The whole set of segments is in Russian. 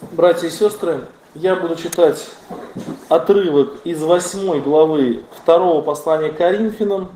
Братья и сестры, я буду читать отрывок из 8 главы 2 послания к Коринфянам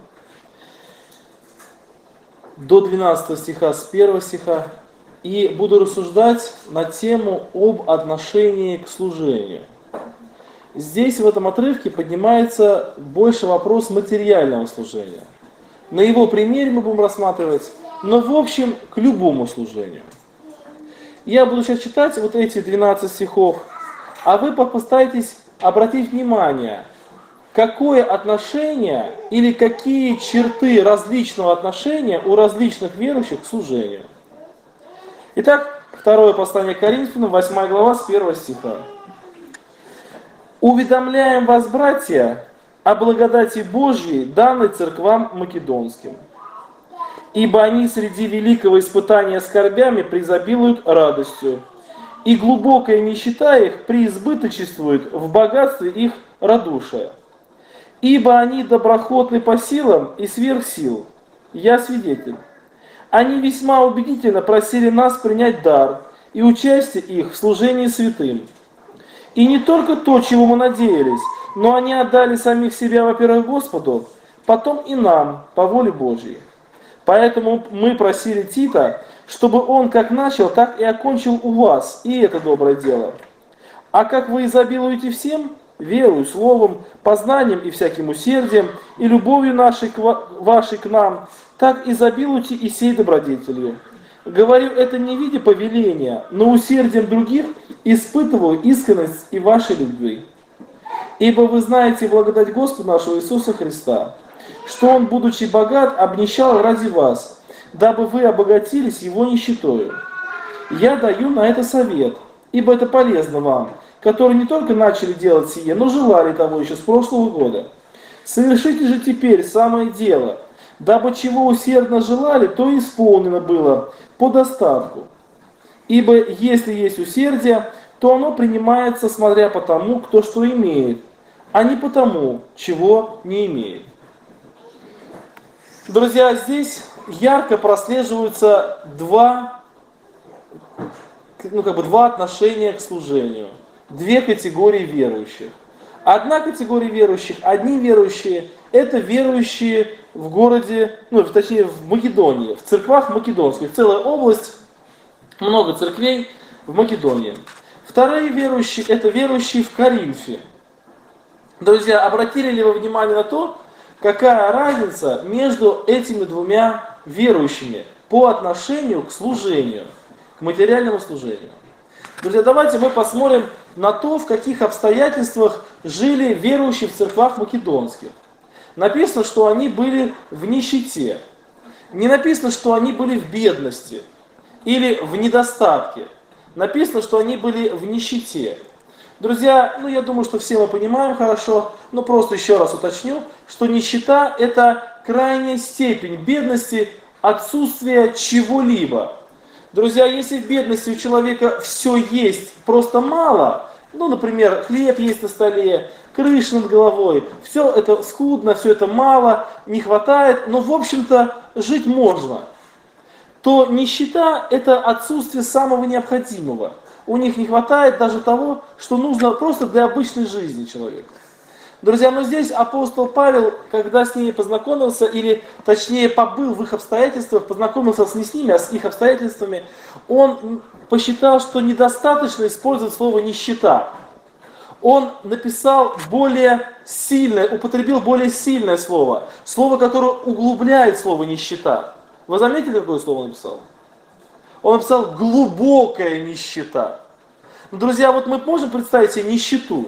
до 12 стиха с 1 стиха и буду рассуждать на тему об отношении к служению. Здесь в этом отрывке поднимается больше вопрос материального служения. На его примере мы будем рассматривать, но в общем к любому служению. Я буду сейчас читать вот эти 12 стихов, а вы постарайтесь обратить внимание, какое отношение или какие черты различного отношения у различных верующих к служению. Итак, 2 послание к Коринфянам, 8 глава, с 1 стиха. «Уведомляем вас, братья, о благодати Божьей, данной церквам македонским. Ибо они среди великого испытания скорбями преизобилуют радостью, и глубокая нищета их преизбыточествует в богатстве их радушия. Ибо они доброхотны по силам и сверх сил. Я свидетель. Они весьма убедительно просили нас принять дар и участие их в служении святым. И не только то, чего мы надеялись, но они отдали самих себя, во-первых, Господу, потом и нам, по воле Божьей. Поэтому мы просили Тита, чтобы он как начал, так и окончил у вас и это доброе дело. А как вы изобилуете всем, верою, словом, познанием и всяким усердием, и любовью вашей к нам, так изобилуйте и сей добродетелью. Говорю это не в виде повеления, но усердием других испытываю искренность и вашей любви. Ибо вы знаете благодать Господа нашего Иисуса Христа, что Он, будучи богат, обнищал ради вас, дабы вы обогатились Его нищетою. Я даю на это совет, ибо это полезно вам, которые не только начали делать сие, но желали того еще с прошлого года. Совершите же теперь самое дело, дабы чего усердно желали, то исполнено было по достатку. Ибо если есть усердие, то оно принимается, смотря по тому, кто что имеет, а не по тому, чего не имеет». Друзья, здесь ярко прослеживаются два отношения к служению. Две категории верующих. Одна категория верующих, одни верующие, это верующие в городе, точнее в Македонии, в церквах македонских. Целая область, много церквей в Македонии. Вторые верующие, это верующие в Коринфе. Друзья, обратили ли вы внимание на то, какая разница между этими двумя верующими по отношению к служению, к материальному служению? Друзья, давайте мы посмотрим на то, в каких обстоятельствах жили верующие в церквах македонских. Написано, что они были в нищете. Не написано, что они были в бедности или в недостатке. Написано, что они были в нищете. Друзья, я думаю, что все мы понимаем хорошо, но просто еще раз уточню, что нищета – это крайняя степень бедности, отсутствие чего-либо. Друзья, если в бедности у человека все есть, просто мало, например, хлеб есть на столе, крыша над головой, все это скудно, все это мало, не хватает, но в общем-то жить можно, то нищета – это отсутствие самого необходимого. У них не хватает даже того, что нужно просто для обычной жизни человека. Друзья, но здесь апостол Павел, когда с ними познакомился, или точнее побыл в их обстоятельствах, познакомился не с ними, а с их обстоятельствами, он посчитал, что недостаточно использовать слово «нищета». Он написал более сильное, употребил более сильное слово, которое углубляет слово «нищета». Вы заметили, какое слово он написал? Он написал «глубокая нищета». Друзья, мы можем представить себе нищету,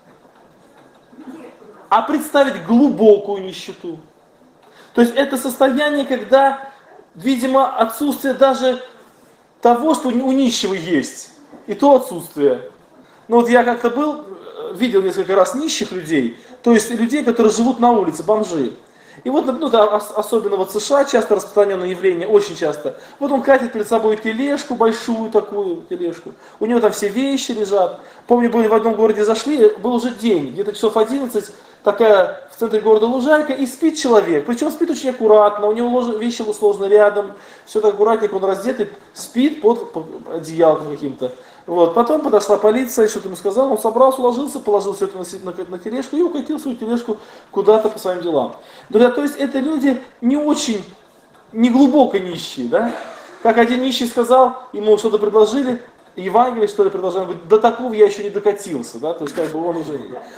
а представить глубокую нищету. То есть это состояние, когда, видимо, отсутствие даже того, что у нищего есть, и то отсутствие. Я как-то видел несколько раз нищих людей, то есть людей, которые живут на улице, бомжи. И особенно в США часто распространенное явление, очень часто. Он катит перед собой тележку, большую такую тележку. У него там все вещи лежат. Помню, были в одном городе, зашли, был уже день, где-то часов 11, такая в центре города лужайка, и спит человек. Причем спит очень аккуратно, у него вещи сложены рядом, все так аккуратненько, он раздетый, спит под одеялом каким-то. Вот. Потом подошла полиция, что-то ему сказал, он собрался, уложился, положил все это на тележку и укатил свою тележку куда-то по своим делам. Друзья, то есть это люди не очень, не глубоко нищие, да? Как один нищий сказал, ему что-то предложили, Евангелие, что ли, предложили, он говорит, до такого я еще не докатился, да, то есть как бы он уже,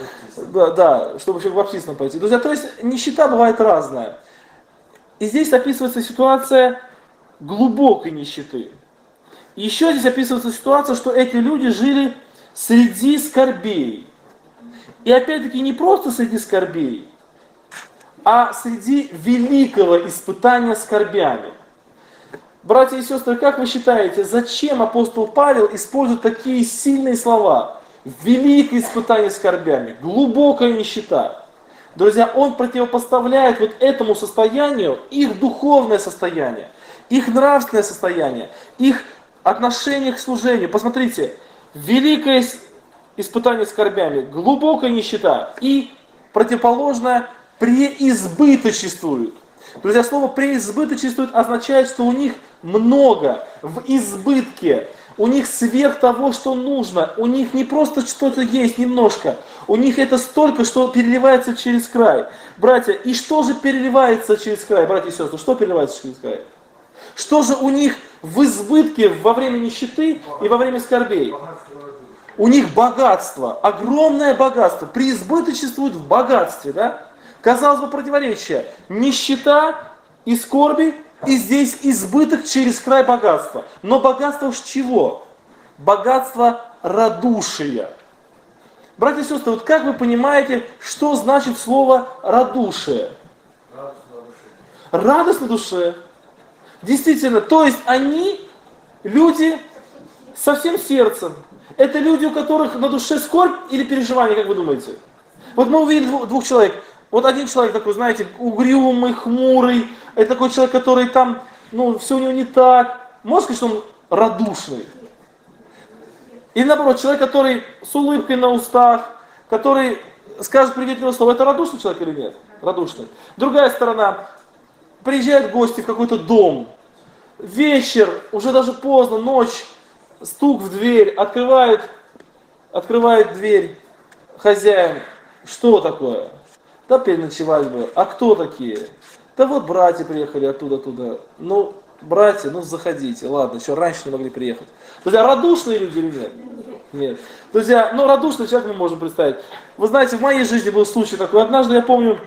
да, чтобы еще к баптистам пойти. Друзья, то есть нищета бывает разная. И здесь описывается ситуация глубокой нищеты. Еще здесь описывается ситуация, что эти люди жили среди скорбей. И опять-таки не просто среди скорбей, а среди великого испытания скорбями. Братья и сестры, как вы считаете, зачем апостол Павел использует такие сильные слова? Великое испытание скорбями, глубокая нищета. Друзья, он противопоставляет вот этому состоянию их духовное состояние, их нравственное состояние, их отношение к служению. Посмотрите, великое испытание скорбями, глубокая нищета и противоположное преизбыточествует. Друзья, слово преизбыточествует означает, что у них много, в избытке, у них сверх того, что нужно, у них не просто что-то есть немножко, у них это столько, что переливается через край. Братья, и что же переливается через край, братья и сестры, что переливается через край? Что же у них в избытке во время нищеты и во время скорбей? У них богатство, огромное богатство, преизбыточествует в богатстве, да? Казалось бы, противоречие. Нищета и скорби, и здесь избыток через край богатства. Но богатство с чего? Богатство радушия. Братья и сестры, вот как вы понимаете, что значит слово радушие? Радость на душе. Действительно, то есть они люди со всем сердцем. Это люди, у которых на душе скорбь или переживание, как вы думаете? Вот мы увидели двух человек. Вот один человек такой, знаете, угрюмый, хмурый. Это такой человек, который там, все у него не так. Можно сказать, что он радушный? И наоборот, человек, который с улыбкой на устах, который скажет приветливое слово. Это радушный человек или нет? Радушный. Другая сторона. Приезжают гости в какой-то дом. Вечер, уже даже поздно, ночь. Стук в дверь, открывает дверь хозяин. Что такое? Да переночевать бы. А кто такие? Да вот братья приехали оттуда. Братья, заходите. Ладно, еще раньше не могли приехать. Друзья, радушные люди или нет? Нет. Друзья, радушный человек мы можем представить. Вы знаете, в моей жизни был случай такой. Однажды, я помню,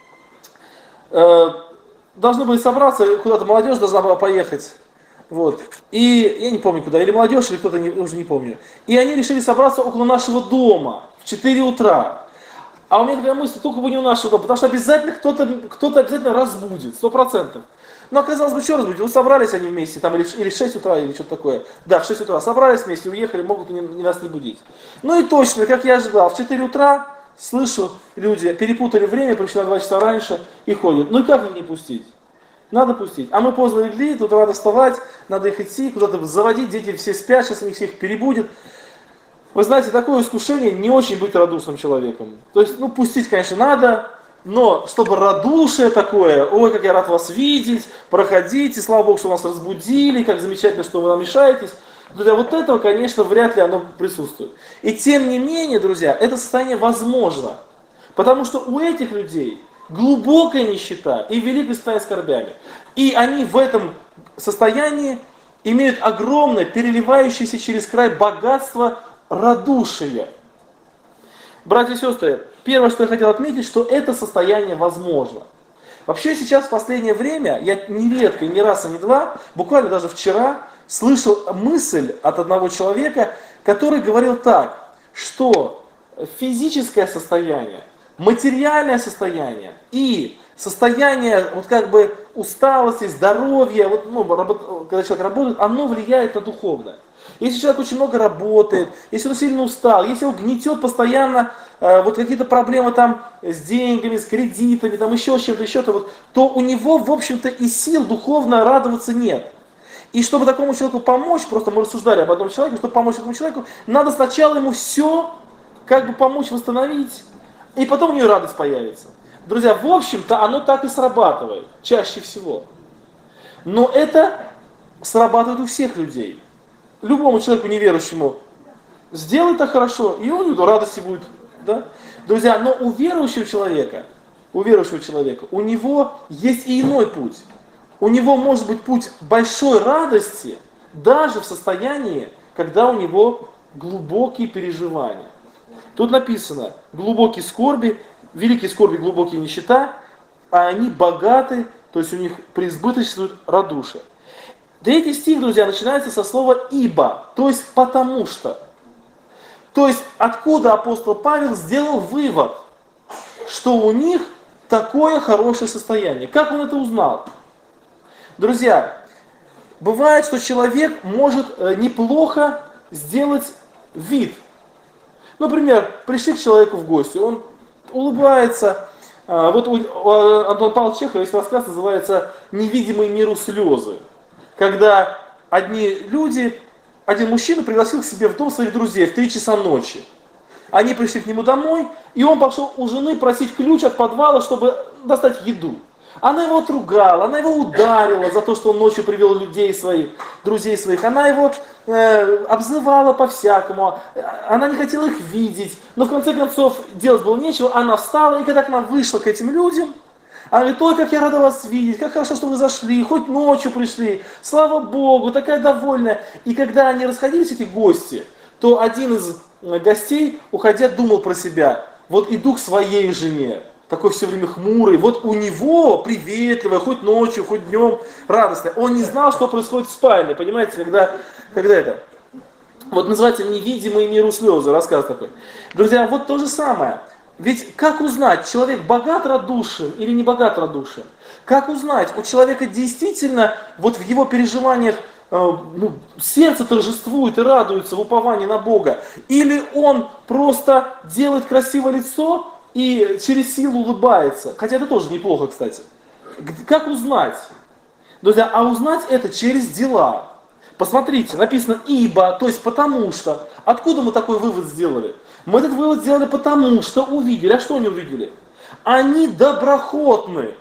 должны были собраться, куда-то молодежь должна была поехать. Вот. И я не помню куда, или молодежь, или кто-то, уже не помню. И они решили собраться около нашего дома в 4 утра. А у меня такая мысль, только бы не у нашего дома, потому что обязательно кто-то обязательно разбудит, 100%. Но оказалось бы, что разбудить? Вот собрались они вместе, там, или в 6 утра, или что-то такое. Да, в 6 утра собрались вместе, уехали, могут нас не будить. И точно, как я ожидал, в 4 утра слышу, люди перепутали время, пришли на 2 часа раньше и ходят. И как их не пустить? Надо пустить. А мы поздно легли, тут надо вставать, надо их идти, куда-то заводить, дети все спят, сейчас их всех перебудет. Вы знаете, такое искушение не очень быть радушным человеком. То есть, пустить, конечно, надо, но чтобы радушие такое, ой, как я рад вас видеть, проходите, слава Богу, что вас разбудили, как замечательно, что вы нам мешаетесь. Друзья, вот этого, конечно, вряд ли оно присутствует. И тем не менее, друзья, это состояние возможно. Потому что у этих людей глубокая нищета и великое состояние скорбями. И они в этом состоянии имеют огромное, переливающееся через край богатство радушия. Братья и сестры, первое, что я хотел отметить, что это состояние возможно. Вообще сейчас в последнее время, я нередко, не раз и не два, буквально даже вчера, слышал мысль от одного человека, который говорил так, что физическое состояние, материальное состояние и состояние усталости, здоровья, когда человек работает, оно влияет на духовное. Если человек очень много работает, если он сильно устал, если он гнетет постоянно какие-то проблемы с деньгами, с кредитами, еще с чем-то, то у него, в общем-то, и сил духовно радоваться нет. И чтобы такому человеку помочь, просто мы рассуждали об одном человеке, чтобы помочь этому человеку, надо сначала ему все помочь восстановить, и потом у нее радость появится. Друзья, в общем-то, оно так и срабатывает, чаще всего. Но это срабатывает у всех людей. Любому человеку неверующему сделай так хорошо, и у него радости будет. Да? Друзья, но у верующего человека, у него есть и иной путь. У него может быть путь большой радости, даже в состоянии, когда у него глубокие переживания. Тут написано, глубокие скорби, великие скорби, глубокие нищета, а они богаты, то есть у них преизбыточствует радушие. Третий стих, друзья, начинается со слова «ибо», то есть «потому что». То есть откуда апостол Павел сделал вывод, что у них такое хорошее состояние. Как он это узнал? Друзья, бывает, что человек может неплохо сделать вид. Например, пришли к человеку в гости, он улыбается. Вот у Антона Павловича Чехова есть рассказ, называется «Невидимые миру слезы». Когда один мужчина пригласил к себе в дом своих друзей в 3 часа ночи. Они пришли к нему домой, и он пошел у жены просить ключ от подвала, чтобы достать еду. Она его отругала, она его ударила за то, что он ночью привел друзей своих. Она его обзывала по-всякому, она не хотела их видеть. Но в конце концов делать было нечего, она встала, и когда она вышла к этим людям, она говорит: ой, как я рада вас видеть, как хорошо, что вы зашли, хоть ночью пришли, слава Богу, такая довольная. И когда они расходились, эти гости, то один из гостей, уходя, думал про себя: вот иду к своей жене, такой все время хмурый, вот у него приветливая, хоть ночью, хоть днем, радостная. Он не знал, что происходит в спальне, понимаете, когда это. Вот называется «Невидимые миру слезы», рассказ такой. Друзья, вот то же самое. Ведь как узнать, человек богат радушием или не богат радушием? Как узнать, у человека действительно вот в его переживаниях сердце торжествует и радуется в уповании на Бога? Или он просто делает красивое лицо и через силу улыбается? Хотя это тоже неплохо, кстати. Как узнать? Друзья, а узнать это через дела. Посмотрите, написано «ибо», то есть «потому что». Откуда мы такой вывод сделали? Мы этот вывод сделали потому, что увидели. А что они увидели? Они доброхотны.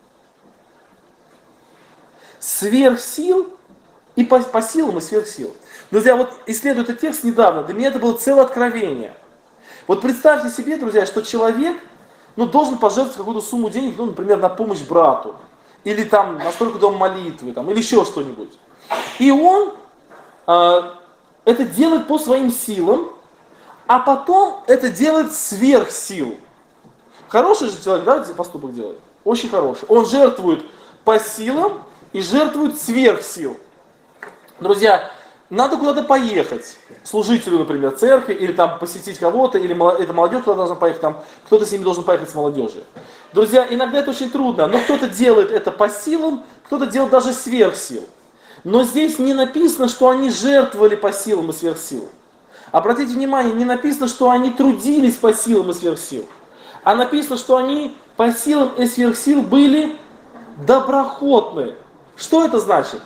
Сверх сил и по силам и сверх сил. Друзья, вот исследуя этот текст недавно, для меня это было целое откровение. Вот представьте себе, друзья, что человек должен пожертвовать какую-то сумму денег, например, на помощь брату. Или там на стройку дома молитвы, или еще что-нибудь. И он это делает по своим силам, а потом это делает сверх сил. Хороший же человек, да, поступок делает? Очень хороший. Он жертвует по силам и жертвует сверх сил. Друзья, надо куда-то поехать. Служителю, например, церкви, или там посетить кого-то, или эта молодежь куда должна поехать, там кто-то с ними должен поехать с молодежью. Друзья, иногда это очень трудно, но кто-то делает это по силам, кто-то делает даже сверх сил. Но здесь не написано, что они жертвовали по силам и сверх сил. Обратите внимание, не написано, что они трудились по силам и сверх сил, а написано, что они по силам и сверх сил были доброхотны. Что это значит?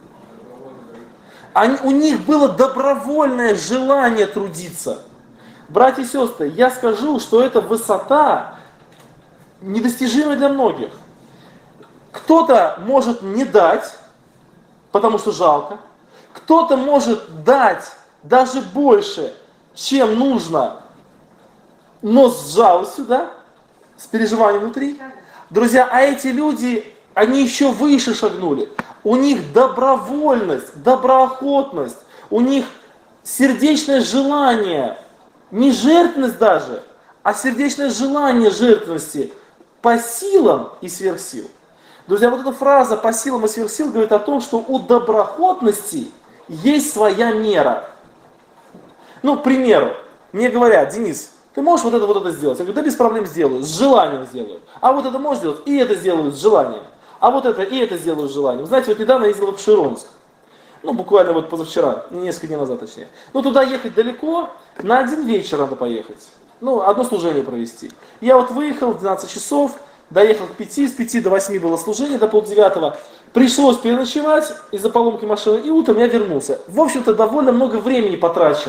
У них было добровольное желание трудиться. Братья и сестры, я скажу, что эта высота недостижима для многих. Кто-то может не дать, потому что жалко. Кто-то может дать даже больше, чем нужно, но с жалостью, да, с переживанием внутри. Друзья, а эти люди, они еще выше шагнули. У них добровольность, доброохотность, у них сердечное желание, не жертвенность даже, а сердечное желание жертвенности по силам и сверх сил. Друзья, вот эта фраза «по силам и сверх сил» говорит о том, что у доброохотности есть своя мера. К примеру, мне говорят: Денис, ты можешь вот это сделать? Я говорю: да без проблем сделаю, с желанием сделаю. А вот это можешь сделать? И это сделаю с желанием. А вот это и это сделаю с желанием. Знаете, вот недавно я ездил в Обширонск. Буквально вот позавчера, несколько дней назад точнее. Туда ехать далеко, на один вечер надо поехать. Одно служение провести. Я вот выехал в 12 часов, доехал к 5, с 5 до 8 было служение, до 8:30. Пришлось переночевать из-за поломки машины, и утром я вернулся. В общем-то, довольно много времени потрачено.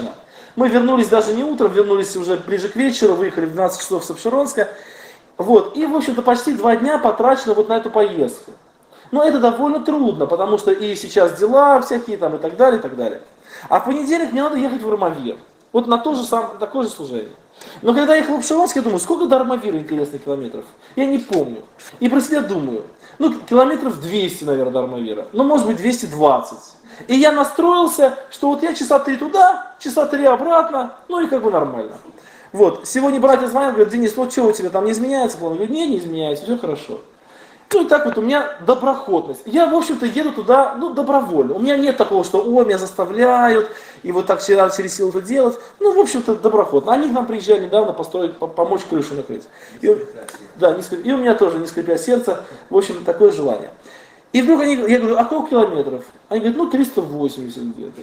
Мы вернулись даже не утром, вернулись уже ближе к вечеру, выехали в 12 часов с Апшеронска. Вот, и, в общем-то, почти 2 дня потрачено вот на эту поездку. Но это довольно трудно, потому что и сейчас дела всякие там и так далее, и так далее. А в понедельник мне надо ехать в Армавир. Вот на такое же служение. Но когда я ехал в Апшеронск, я думаю, сколько до Армавира, интересно, километров? Я не помню. И про себя думаю, ну, километров 200, наверное, до Армавира. Ну, может быть, 220. И я настроился, что вот я часа 3 туда, часа 3 обратно, ну и как бы нормально. Вот, сегодня братья звонят, говорят, Денис, ну что у тебя там не изменяется? Я говорю, нет, не изменяется, все хорошо. Ну и так вот у меня доброходность. Я, в общем-то, еду туда, ну, добровольно. У меня нет такого, что, меня заставляют, и вот так через силу это делать. Ну, в общем-то, доброходно. Они к нам приезжали недавно построить, помочь крышу накрыть. Да, и у меня тоже, не скрипя сердце, в общем, такое желание. И вдруг я говорю, а сколько километров? Они говорят, ну, 380 где-то.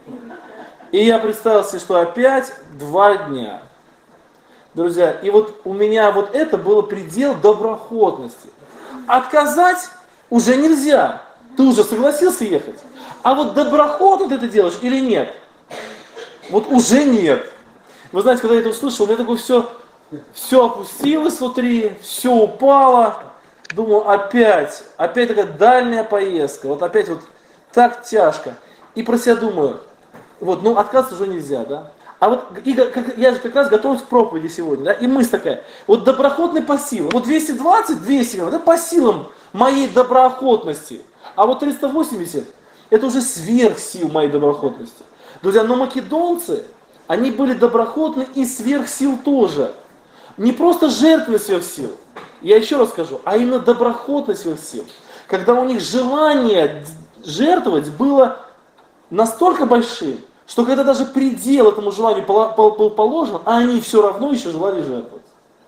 И я представил себе, что опять 2 дня. Друзья, и вот у меня вот это было предел доброходности. Отказать уже нельзя. Ты уже согласился ехать. А вот доброходно ты это делаешь или нет? Вот уже нет. Вы знаете, когда я это услышал, у меня такое все опустилось внутри, все упало. Думаю, опять такая дальняя поездка. Вот опять вот так тяжко. И про себя думаю, вот, ну отказаться уже нельзя, да? А вот я же как раз готовлюсь к проповеди сегодня, да, и мысль такая, вот доброходный по силам, вот 220, это по силам моей доброохотности, а вот 380, это уже сверх сил моей доброохотности. Друзья, но македонцы, они были доброходны и сверх сил тоже. Не просто жертвенность сверх сил, я еще раз скажу, а именно доброходность сверх сил. Когда у них желание жертвовать было настолько большим, что когда даже предел этому желанию был положен, а они все равно еще желали жертвовать.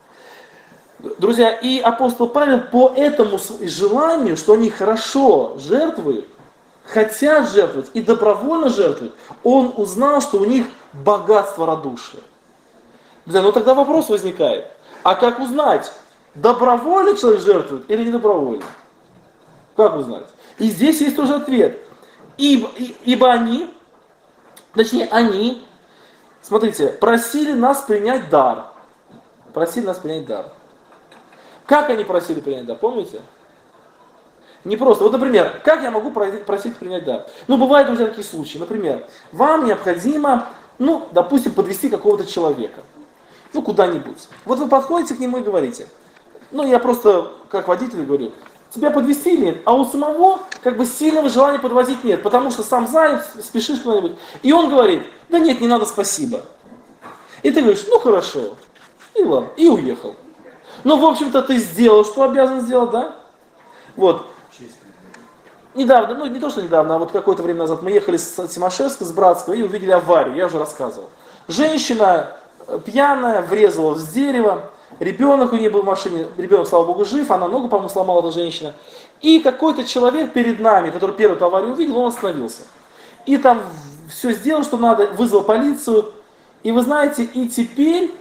Друзья, и апостол Павел по этому желанию, что они хорошо жертвуют, хотят жертвовать и добровольно жертвуют, он узнал, что у них богатство радушия. Друзья, ну тогда вопрос возникает, а как узнать, добровольно человек жертвует или не добровольно? Как узнать? И здесь есть тоже ответ. Ибо они, смотрите, просили нас принять дар. Просили нас принять дар. Как они просили принять дар, помните? Не просто. Вот, например, как я могу просить принять дар? Ну, бывают, друзья, такие случаи. Например, вам необходимо, ну, допустим, подвести какого-то человека. Ну, куда-нибудь. Вот вы подходите к нему и говорите. Ну, я просто, как водитель говорю, тебя подвезти или нет? А у самого как бы сильного желания подвозить нет, потому что сам занят, спешишь куда-нибудь. И он говорит, да нет, не надо, спасибо. И ты говоришь, ну хорошо. И ладно, и уехал. Ну, в общем-то, ты сделал, что обязан сделать, да? Вот. Недавно, ну не то, что недавно, а вот какое-то время назад мы ехали с Тимошевска, с Братского, и увидели аварию, я уже рассказывал. Женщина пьяная, врезалась в дерево. Ребенок у нее был в машине, ребенок, слава богу, жив, она ногу, по-моему, сломала, эта женщина. И какой-то человек перед нами, который первую эту аварию увидел, он остановился. И там все сделал, что надо, вызвал полицию. И вы знаете, и теперь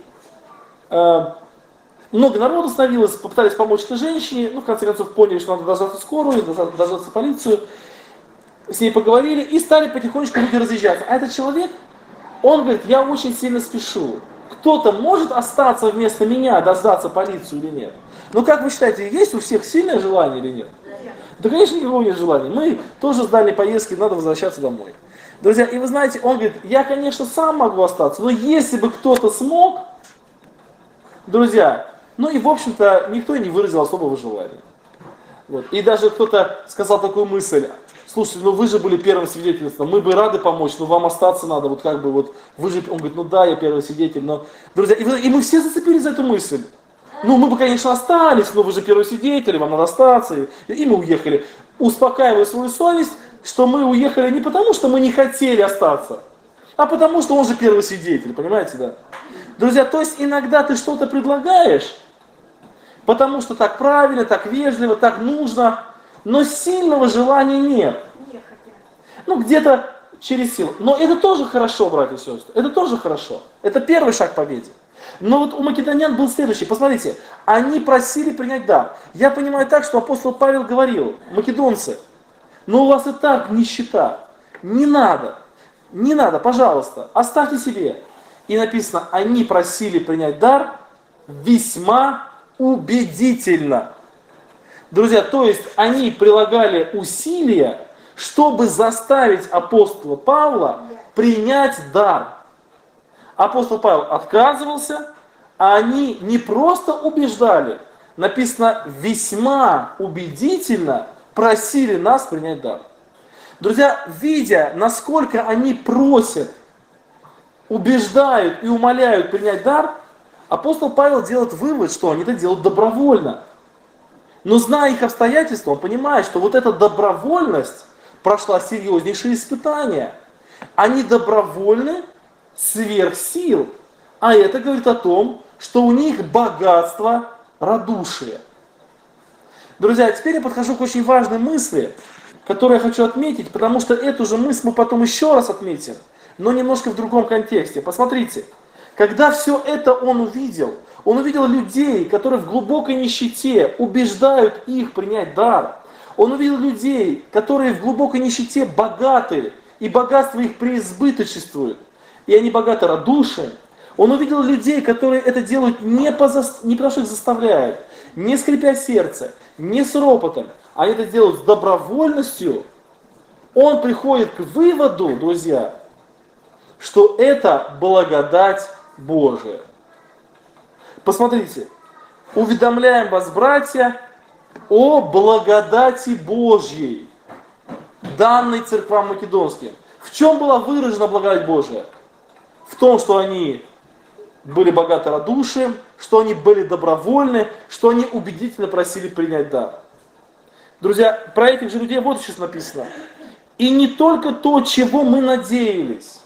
много народу становилось, попытались помочь этой женщине, ну, в конце концов, поняли, что надо дождаться скорую, дождаться полицию. С ней поговорили и стали потихонечку люди разъезжаться. А этот человек, он говорит, я очень сильно спешу. Кто-то может остаться вместо меня, дождаться полицию или нет? Ну как вы считаете, есть у всех сильное желание или нет? Да, конечно, никакого нет желания. Мы тоже с дальней поездки, надо возвращаться домой. Друзья, и вы знаете, он говорит, я, конечно, сам могу остаться, но если бы кто-то смог, друзья, ну и, в общем-то, никто и не выразил особого желания. Вот. И даже кто-то сказал такую мысль, слушайте, ну вы же были первым свидетельством, мы бы рады помочь, но вам остаться надо, вот как бы вот, вы же, он говорит, ну да, я первый свидетель, но, друзья, и мы все зацепились за эту мысль. Ну мы бы, конечно, остались, но вы же первый свидетель, вам надо остаться, и мы уехали. Успокаивая свою совесть, что мы уехали не потому, что мы не хотели остаться, а потому, что он же первый свидетель, понимаете, да? Друзья, то есть иногда ты что-то предлагаешь, потому что так правильно, так вежливо, так нужно, но сильного желания нет. Ну, где-то через силу. Но это тоже хорошо, братья и сестры, это тоже хорошо. Это первый шаг к победе. Но вот у македонян был следующий. Посмотрите, они просили принять дар. Я понимаю так, что апостол Павел говорил, македонцы, но у вас и так нищета, не надо. Не надо, пожалуйста, оставьте себе. И написано, они просили принять дар весьма убедительно. Друзья, то есть они прилагали усилия, чтобы заставить апостола Павла принять дар. Апостол Павел отказывался, а они не просто убеждали, написано, весьма убедительно просили нас принять дар. Друзья, видя, насколько они просят, убеждают и умоляют принять дар, апостол Павел делает вывод, что они это делают добровольно. Но зная их обстоятельства, он понимает, что вот эта добровольность прошла серьезнейшие испытания. Они добровольны сверх сил. А это говорит о том, что у них богатство радушия. Друзья, теперь я подхожу к очень важной мысли, которую я хочу отметить, потому что эту же мысль мы потом еще раз отметим, но немножко в другом контексте. Посмотрите, когда все это он увидел людей, которые в глубокой нищете убеждают их принять дар. Он увидел людей, которые в глубокой нищете богаты, и богатство их преизбыточествует, и они богаты радушием. Он увидел людей, которые это делают не потому, что их заставляют, не скрипя сердце, не с ропотом, они это делают с добровольностью. Он приходит к выводу, друзья, что это благодать Божия. Посмотрите, уведомляем вас, братья, о благодати Божьей, данной церквам македонским. В чем была выражена благодать Божия? В том, что они были богаты радушием, что они были добровольны, что они убедительно просили принять дар. Друзья, про этих же людей вот сейчас написано. И не только то, чего мы надеялись,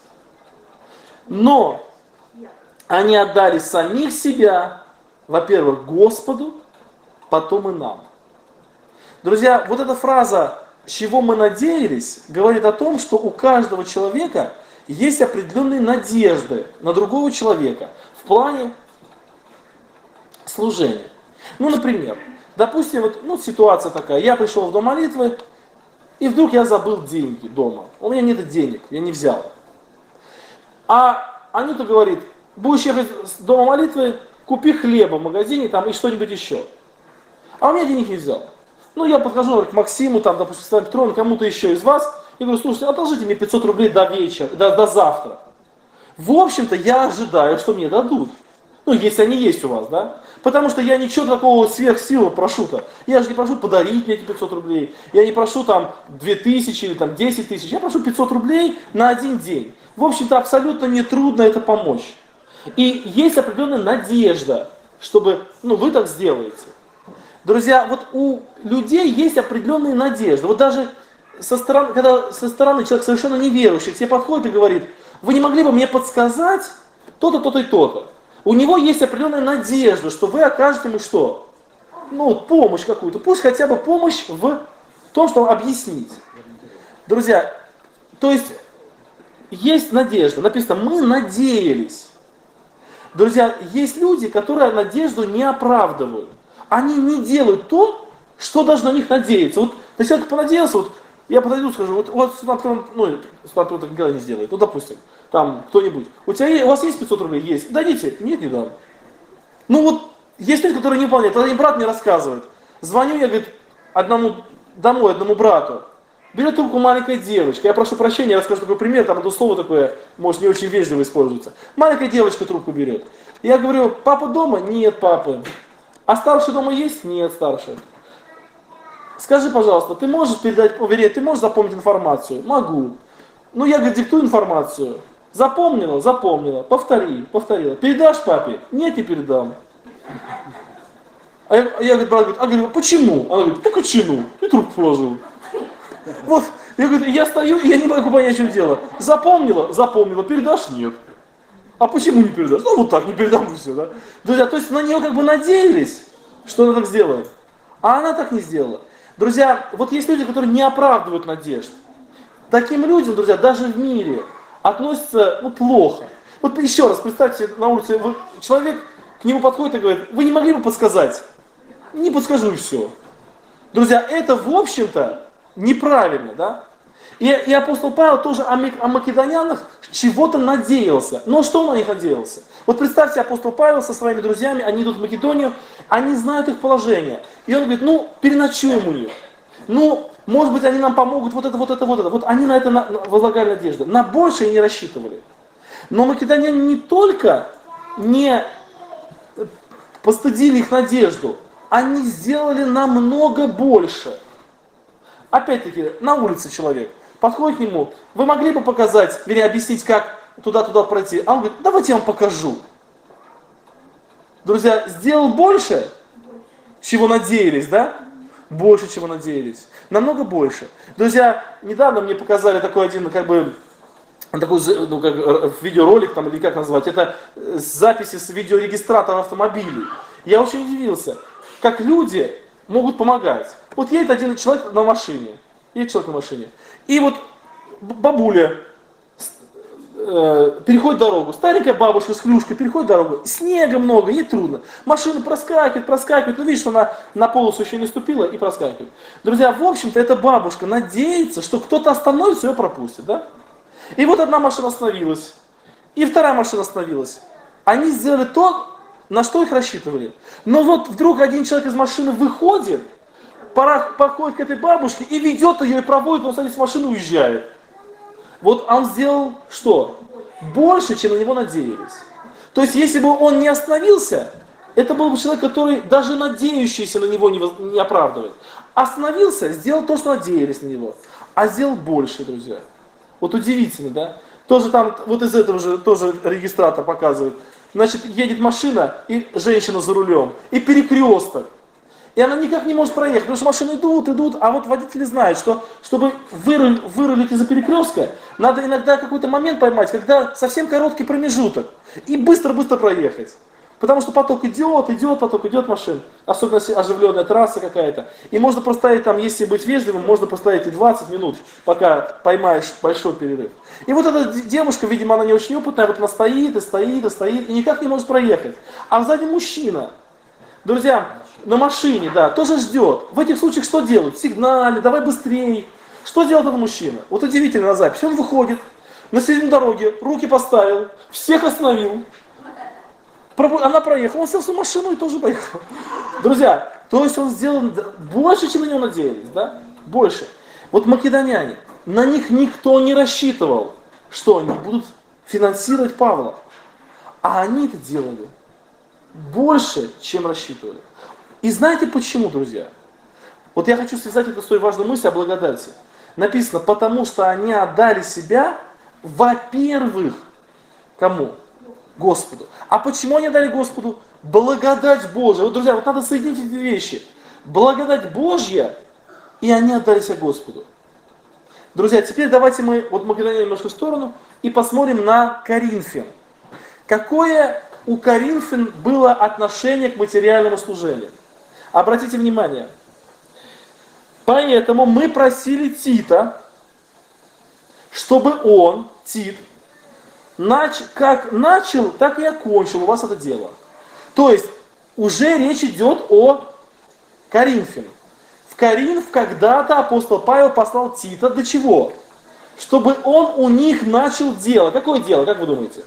но они отдали самих себя, во-первых, Господу, потом и нам. Друзья, вот эта фраза «чего мы надеялись» говорит о том, что у каждого человека есть определенные надежды на другого человека в плане служения. Ну, например, допустим, ситуация такая, я пришел в дом молитвы, и вдруг я забыл деньги дома. У меня нет денег, я не взял. А Анюта говорит, будешь ехать с дома молитвы, купи хлеба в магазине там, и что-нибудь еще. А у меня денег не взял. Ну, я подхожу к Максиму, там, допустим, Светлане Петровне, кому-то еще из вас, и говорю, слушайте, одолжите мне 500 рублей до вечера, до завтра. В общем-то, я ожидаю, что мне дадут. Ну, если они есть у вас, да? Потому что я ничего такого сверхсилы прошу-то. Я же не прошу подарить мне эти 500 рублей. Я не прошу там 2000 или там 10 тысяч. Я прошу 500 рублей на один день. В общем-то, абсолютно нетрудно это помочь. И есть определенная надежда, чтобы, вы так сделаете. Друзья, вот у людей есть определенные надежды. Вот даже когда со стороны человек совершенно неверующий к тебе подходит и говорит, вы не могли бы мне подсказать то-то, то-то и то-то. У него есть определенная надежда, что вы окажете ему что? Помощь какую-то. Пусть хотя бы помощь в том, что объяснить. Друзья, то есть есть надежда. Написано, мы надеялись. Друзья, есть люди, которые надежду не оправдывают. Они не делают то, что должно на них надеяться. Вот на человека понадеялся, я подойду и скажу, вот Светлана так никогда не сделает. Допустим, там кто-нибудь. У вас есть 500 рублей? Есть. Дадите? Нет, не дам. Есть люди, которые не выполняют. Тогда брат мне рассказывает. Звоню я, говорит, одному брату. Берет трубку маленькая девочка. Я прошу прощения, я расскажу такой пример, там это слово такое, может, не очень вежливо используется. Маленькая девочка трубку берет. Я говорю, папа дома? Нет, папы. А старший дома есть? Нет, старший. Скажи, пожалуйста, ты можешь ты можешь запомнить информацию? Могу. Я, говорит, диктую информацию. Запомнила? Запомнила. Повторила. Передашь папе? Нет, не передам. Брат говорит, почему? Она говорит, как почему? И трубку положил. Я говорю, я стою, и я не могу понять, в чем дело. Запомнила. Передашь? Нет. А почему не передашь? Так, не передам, и все, да? Друзья, то есть на нее надеялись, что она так сделает. А она так не сделала. Друзья, есть люди, которые не оправдывают надежд. Таким людям, друзья, даже в мире относятся плохо. Еще раз, представьте, на улице человек к нему подходит и говорит, вы не могли бы подсказать? Не подскажу, и все. Друзья, это, в общем-то, неправильно, да? И апостол Павел тоже о македонянах чего-то надеялся. Но что он на них надеялся? Вот представьте, апостол Павел со своими друзьями, они идут в Македонию, они знают их положение. И он говорит, ну, переночуем у них. Ну, может быть, они нам помогут, вот это. Вот они на это возлагали надежду. На большее не рассчитывали. Но македоняне не только не постыдили их надежду, они сделали намного больше. Опять-таки, на улице человек подходит к нему, вы могли бы показать, вернее, объяснить, как туда-туда пройти? А он говорит, давайте я вам покажу. Друзья, сделал больше, чего надеялись, да? Больше, чего надеялись. Намного больше. Друзья, недавно мне показали такой один, такой видеоролик, там, или как назвать, это записи с видеорегистратора автомобилей. Я очень удивился, как люди могут помогать. Вот едет один человек на машине, и вот бабуля переходит дорогу, старенькая бабушка с клюшкой переходит дорогу, снега много, ей трудно. Машина проскакивает, ну видишь, что она на полосу еще не ступила и проскакивает. Друзья, в общем-то, эта бабушка надеется, что кто-то остановится и ее пропустит, да? И вот одна машина остановилась, и вторая машина остановилась. Они сделали то, на что их рассчитывали. Но вот вдруг один человек из машины выходит, подходит к этой бабушке и ведет ее и проводит, он садится в машину и уезжает. Вот он сделал что? Больше, чем на него надеялись. То есть, если бы он не остановился, это был бы человек, который даже надеющийся на него не оправдывает. Остановился, сделал то, что надеялись на него. А сделал больше, друзья. Вот удивительно, да? Тоже там, вот из этого же тоже регистратор показывает. Значит, едет машина, и женщина за рулем, и перекресток. И она никак не может проехать, потому что машины идут, а вот водители знают, что чтобы вырулить из-за перекрестка, надо иногда какой-то момент поймать, когда совсем короткий промежуток, и быстро-быстро проехать. Потому что поток идет машин, особенно если оживленная трасса какая-то. И можно простоять там, если быть вежливым, можно простоять и 20 минут, пока поймаешь большой перерыв. И вот эта девушка, видимо, она не очень опытная, вот она стоит, и никак не может проехать. А сзади мужчина. Друзья, на машине, да, тоже ждет. В этих случаях что делают? Сигнали, давай быстрее. Что делает этот мужчина? Вот удивительно на запись. Он выходит на середину дороги, руки поставил, всех остановил. Она проехала, он сел в свою машину и тоже поехал. Друзья, то есть он сделал больше, чем на него надеялись, да? Больше. Вот македоняне, на них никто не рассчитывал, что они будут финансировать Павла. А они это делали больше, чем рассчитывали. И знаете почему, друзья? Вот я хочу связать это с той важной мыслью о благодати. Написано, потому что они отдали себя, во-первых, кому? Господу. А почему они отдали Господу? Благодать Божия. Вот, друзья, вот надо соединить эти вещи. Благодать Божья, и они отдали себя Господу. Друзья, теперь давайте мы македоняне немножко в сторону и посмотрим на Коринфян. Какое у Коринфян было отношение к материальному служению? Обратите внимание. Поэтому мы просили Тита, чтобы он, Тит, как начал, так и окончил у вас это дело. То есть, уже речь идет о Коринфян. В Коринф когда-то апостол Павел послал Тита для чего? Чтобы он у них начал дело. Какое дело, как вы думаете?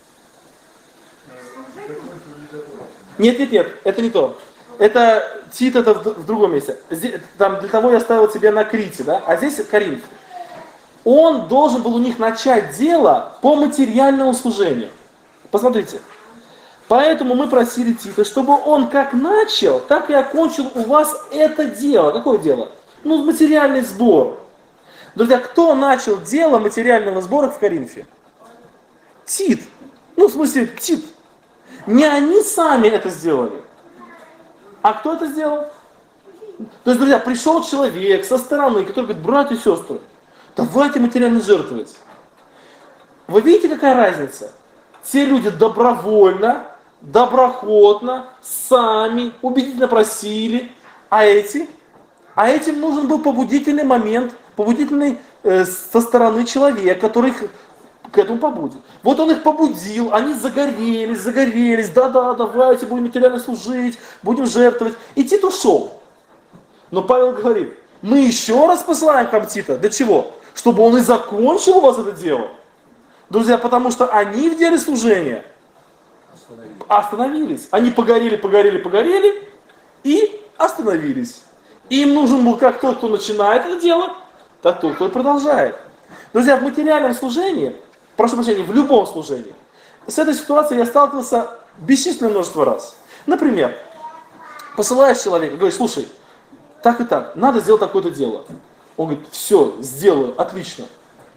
Нет, это не то. Это Тит, это в другом месте. Там для того я оставил тебя на Крите, да? А здесь Коринф. Он должен был у них начать дело по материальному служению. Посмотрите. Поэтому мы просили Тита, чтобы он как начал, так и окончил у вас это дело. Какое дело? Материальный сбор. Друзья, кто начал дело материального сбора в Коринфе? Тит. В смысле, Тит. Не они сами это сделали. А кто это сделал? То есть, друзья, пришел человек со стороны, который говорит, братья и сестры, давайте материально жертвовать. Вы видите, какая разница? Те люди добровольно, доброходно, сами, убедительно просили, а этим нужен был побудительный момент, побудительный со стороны человека, который их к этому побудит. Вот он их побудил, они загорелись, да, давайте будем материально служить, будем жертвовать. И Тит ушел. Но Павел говорит, мы еще раз посылаем к вам Тита. Для чего? чтобы он и закончил у вас это дело. Друзья, потому что они в деле служения остановились. Они погорели и остановились. Им нужен был как тот, кто начинает это дело, так тот, кто и продолжает. Друзья, в материальном служении, прошу прощения, в любом служении, с этой ситуацией я сталкивался бесчисленное множество раз. Например, посылаешь человека, говоришь, слушай, так и так, надо сделать такое-то дело. Он говорит, все, сделаю, отлично.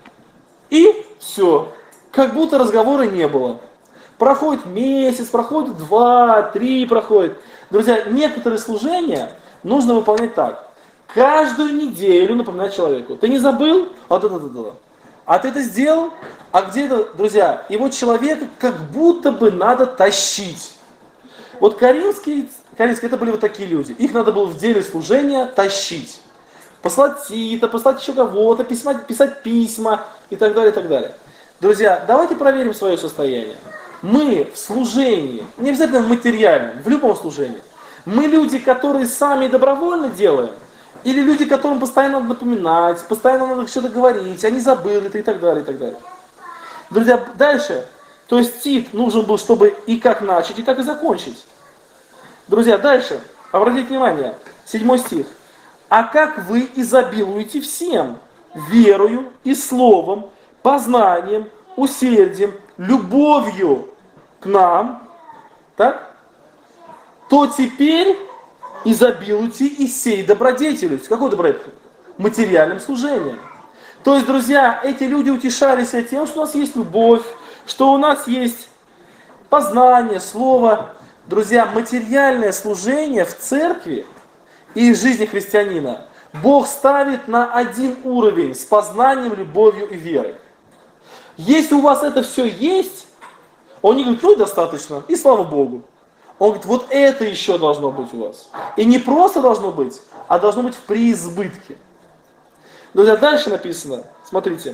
И все, как будто разговора не было. Проходит месяц, проходит 2, 3 проходит. Друзья, некоторые служения нужно выполнять так. Каждую неделю напоминать человеку. Ты не забыл? А ты это сделал? А где это, друзья? И вот человека как будто бы надо тащить. Вот коринфские это были вот такие люди. Их надо было в деле служения тащить. Послать Тита, послать еще кого-то, писать письма и так далее, и так далее. Друзья, давайте проверим свое состояние. Мы в служении, не обязательно в материальном, в любом служении, мы люди, которые сами добровольно делаем, или люди, которым постоянно надо напоминать, постоянно надо что-то говорить, они забыли и так далее, и так далее. Друзья, дальше, то есть Тит нужен был, чтобы и как начать, и так и закончить. Друзья, дальше, обратите внимание, 7 стих. «А как вы изобилуете всем, верою и словом, познанием, усердием, любовью к нам, так, то теперь изобилуйте и сей добродетелью». Какой добродетель? Материальным служением. То есть, друзья, эти люди утешались тем, что у нас есть любовь, что у нас есть познание, слово. Друзья, материальное служение в церкви и в жизни христианина Бог ставит на один уровень с познанием, любовью и верой. Если у вас это все есть, он не говорит, ну достаточно, и слава Богу. Он говорит, вот это еще должно быть у вас. И не просто должно быть, а должно быть в преизбытке. Друзья, дальше написано, смотрите,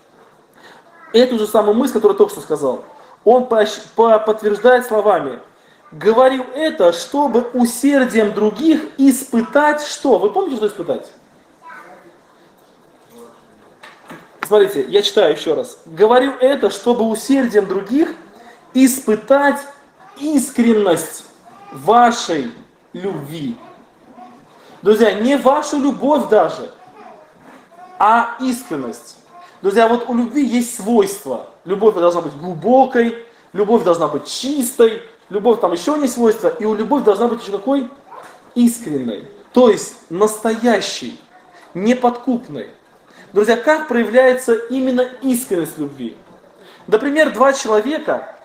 эту же самую мысль, которую я только что сказал, он подтверждает словами, говорил это, чтобы усердием других испытать что? Вы помните, что испытать? Смотрите, я читаю еще раз. Говорил это, чтобы усердием других испытать искренность вашей любви. Друзья, не вашу любовь даже, а искренность. Друзья, вот у любви есть свойства. Любовь должна быть глубокой, любовь должна быть чистой, любовь там еще не свойства, и у любовь должна быть еще какой? Искренной. То есть настоящей, неподкупной. Друзья, как проявляется именно искренность любви? Например, 2 человека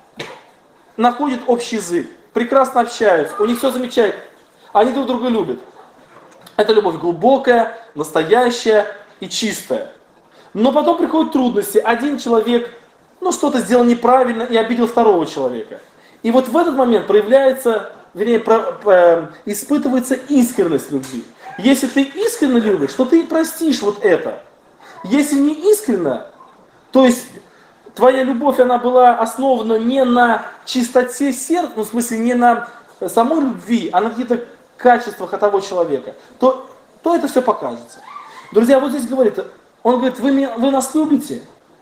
находят общий язык, прекрасно общаются, у них все замечательно, они друг друга любят. Это любовь глубокая, настоящая и чистая. Но потом приходят трудности. Один человек, что-то сделал неправильно и обидел второго человека. И вот в этот момент проявляется, испытывается искренность любви. Если ты искренне любишь, то ты простишь вот это. Если не искренне, то есть твоя любовь, она была основана не на чистоте сердца, в смысле не на самой любви, а на каких-то качествах от того человека, то это все покажется. Друзья, вот здесь говорит, он говорит, вы нас любите?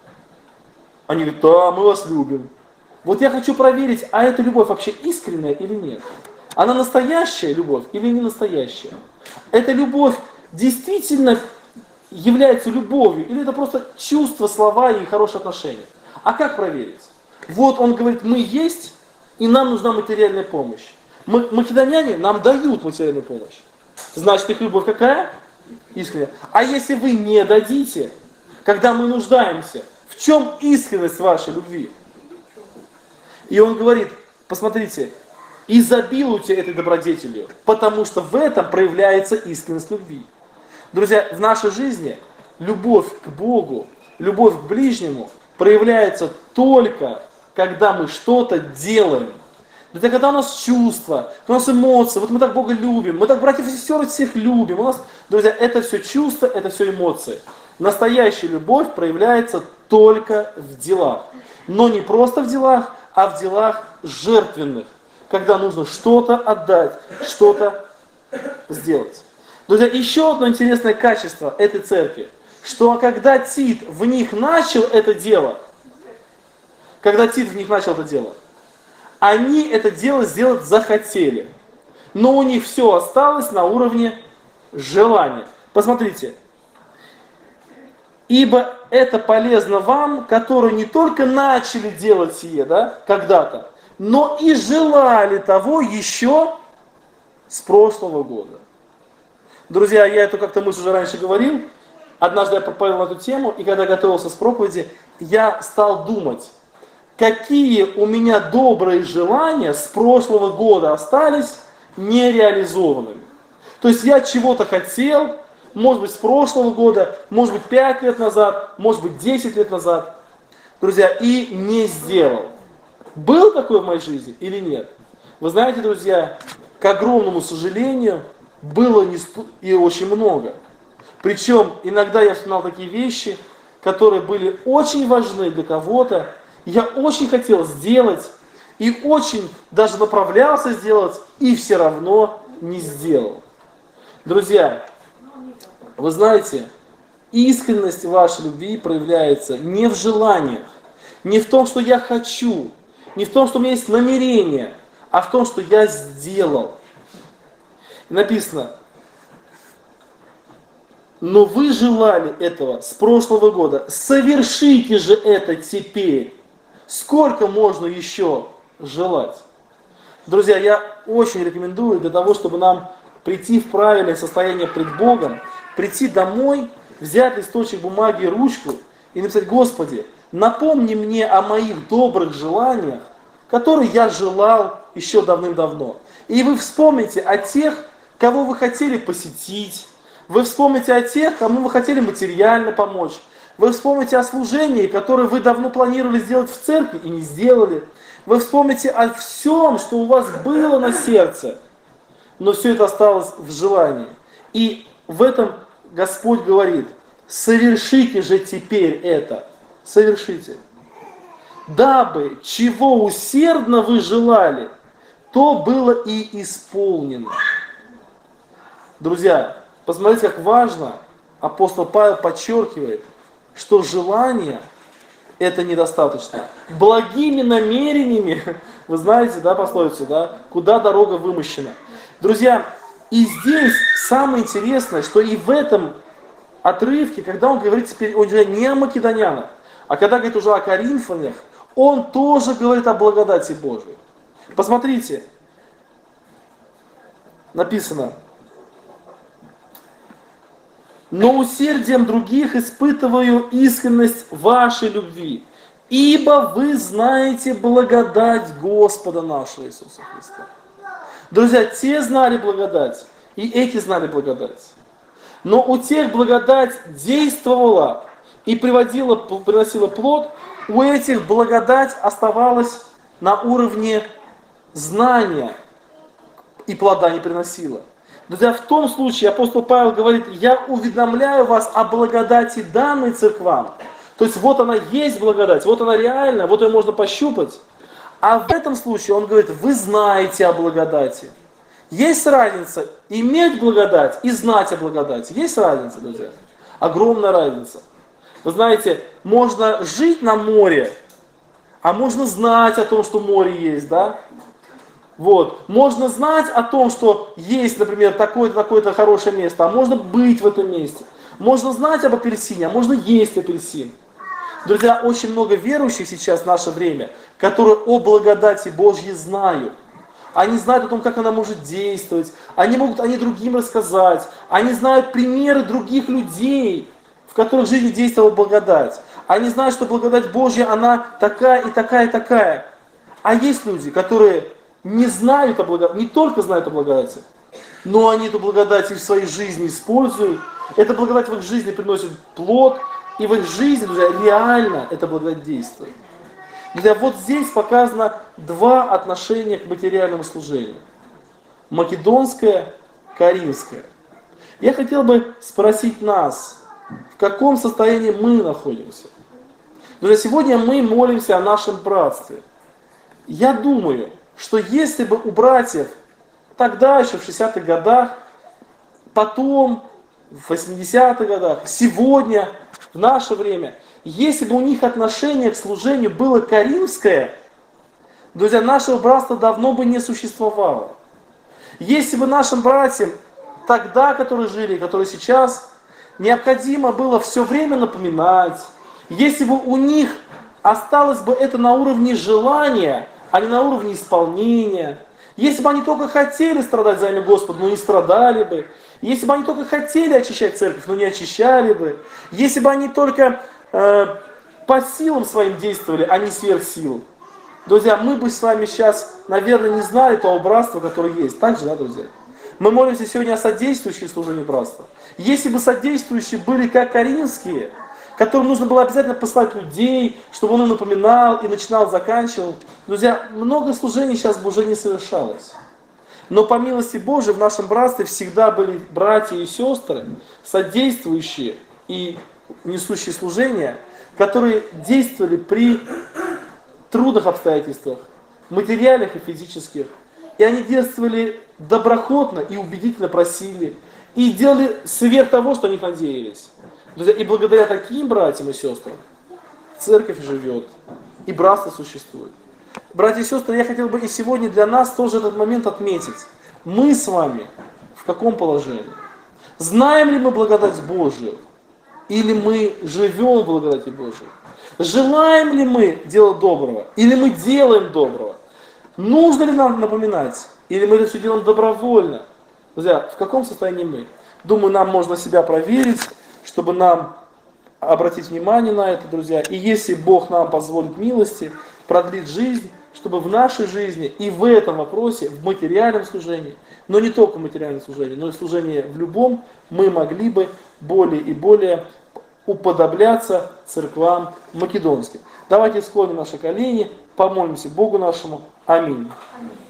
Они говорят, да, мы вас любим. Вот я хочу проверить, а эта любовь вообще искренняя или нет? Она настоящая любовь или не настоящая? Эта любовь действительно является любовью или это просто чувство, слова и хорошие отношения? А как проверить? Вот он говорит, мы есть, и нам нужна материальная помощь. Македоняне нам дают материальную помощь. Значит, их любовь какая? Искренняя. А если вы не дадите, когда мы нуждаемся, в чем искренность вашей любви? И он говорит, посмотрите, изобилуйте этой добродетелью, потому что в этом проявляется искренность любви. Друзья, в нашей жизни любовь к Богу, любовь к ближнему проявляется только, когда мы что-то делаем. Это когда у нас чувства, когда у нас эмоции, вот мы так Бога любим, мы так братьев и сестер всех любим. У нас, друзья, это все чувства, это все эмоции. Настоящая любовь проявляется только в делах. Но не просто в делах, а в делах жертвенных, когда нужно что-то отдать, что-то сделать. Друзья, еще одно интересное качество этой церкви, что когда Тит в них начал это дело, они это дело сделать захотели. Но у них все осталось на уровне желания. Посмотрите. Ибо это полезно вам, которые не только начали делать сие, да, когда-то, но и желали того еще с прошлого года. Друзья, я эту как-то мысль уже раньше говорил. Однажды я проповедовал эту тему, и когда готовился с проповеди, я стал думать, какие у меня добрые желания с прошлого года остались нереализованными. То есть я чего-то хотел, может быть, с прошлого года, может быть, 5 лет назад, может быть, 10 лет назад, друзья, и не сделал. Был такое в моей жизни или нет? Вы знаете, друзья, к огромному сожалению, было и очень много. Причем иногда я вспоминал такие вещи, которые были очень важны для кого-то, я очень хотел сделать, и очень даже направлялся сделать, и все равно не сделал. Друзья, вы знаете, искренность вашей любви проявляется не в желаниях, не в том, что я хочу, не в том, что у меня есть намерение, а в том, что я сделал. И написано, но вы желали этого с прошлого года, совершите же это теперь. Сколько можно еще желать? Друзья, я очень рекомендую для того, чтобы нам прийти в правильное состояние пред Богом, прийти домой, взять листочек бумаги и ручку и написать: Господи, напомни мне о моих добрых желаниях, которые я желал еще давным-давно. И вы вспомните о тех, кого вы хотели посетить, вы вспомните о тех, кому вы хотели материально помочь, вы вспомните о служении, которое вы давно планировали сделать в церкви и не сделали, вы вспомните о всем, что у вас было на сердце, но все это осталось в желании. И в этом Господь говорит: совершите же теперь это, совершите. Дабы чего усердно вы желали, то было и исполнено. Друзья, посмотрите, как важно, апостол Павел подчеркивает, что желание это недостаточно. Благими намерениями, вы знаете, да, пословицу, да, куда дорога вымощена. Друзья, и здесь самое интересное, что и в этом отрывке, когда он говорит теперь уже не о македонянах, а когда говорит уже о коринфянах, он тоже говорит о благодати Божией. Посмотрите, написано: но усердием других испытываю искренность вашей любви, ибо вы знаете благодать Господа нашего Иисуса Христа. Друзья, те знали благодать, и эти знали благодать. Но у тех благодать действовала и приносила плод, у этих благодать оставалась на уровне знания, и плода не приносила. Друзья, в том случае апостол Павел говорит: я уведомляю вас о благодати данной церквам. То есть вот она есть благодать, вот она реальная, вот ее можно пощупать. А в этом случае он говорит: вы знаете о благодати. Есть разница иметь благодать и знать о благодати. Есть разница, друзья? Огромная разница. Вы знаете, можно жить на море, а можно знать о том, что море есть, да? Вот. Можно знать о том, что есть, например, такое-то хорошее место, а можно быть в этом месте. Можно знать об апельсине, а можно есть апельсин. Друзья, очень много верующих сейчас в наше время, которые о благодати Божьей знают. Они знают о том, как она может действовать. Они могут о ней другим рассказать. Они знают примеры других людей, в которых в жизни действовала благодать. Они знают, что благодать Божья, она такая и такая и такая. А есть люди, которые не знают о благодати, не только знают о благодати, но они эту благодать и в своей жизни используют. Эта благодать в их жизни приносит плод, и в их жизни, друзья, реально эта благодать действует. Друзья, вот здесь показано два отношения к материальному служению. Македонское, коринфское. Я хотел бы спросить нас, в каком состоянии мы находимся. Друзья, сегодня мы молимся о нашем братстве. Я думаю, что если бы у братьев тогда, еще в 60-х годах, потом, в 80-х годах, сегодня, в наше время, если бы у них отношение к служению было коринфское, друзья, нашего братства давно бы не существовало. Если бы нашим братьям тогда, которые жили, которые сейчас, необходимо было все время напоминать, если бы у них осталось бы это на уровне желания, а не на уровне исполнения, если бы они только хотели страдать за имя Господа, но не страдали бы, если бы они только хотели очищать церковь, но не очищали бы, если бы они только по силам своим действовали, а не сверх сил, друзья, мы бы с вами сейчас, наверное, не знали того братства, которое есть. Так же, да, друзья? Мы молимся сегодня о содействующих служению братства. Если бы содействующие были как коринфские, которым нужно было обязательно послать людей, чтобы он им напоминал и начинал, заканчивал. Друзья, много служений сейчас бы уже не совершалось. Но по милости Божией в нашем братстве всегда были братья и сестры, содействующие и несущие служения, которые действовали при трудных обстоятельствах, материальных и физических. И они действовали доброхотно и убедительно просили. И делали сверх того, что они надеялись. Друзья, и благодаря таким братьям и сестрам церковь живет, и братство существует. Братья и сестры, я хотел бы и сегодня для нас тоже этот момент отметить. Мы с вами в каком положении? Знаем ли мы благодать Божию? Или мы живем в благодати Божией? Желаем ли мы делать доброго? Или мы делаем доброго? Нужно ли нам напоминать? Или мы это все делаем добровольно? Друзья, в каком состоянии мы? Думаю, нам можно себя проверить, чтобы нам обратить внимание на это, друзья. И если Бог нам позволит милости, продлит жизнь, чтобы в нашей жизни и в этом вопросе, в материальном служении, но не только в материальном служении, но и в служении в любом, мы могли бы более и более уподобляться церквам македонским. Давайте склоним наши колени, помолимся Богу нашему. Аминь.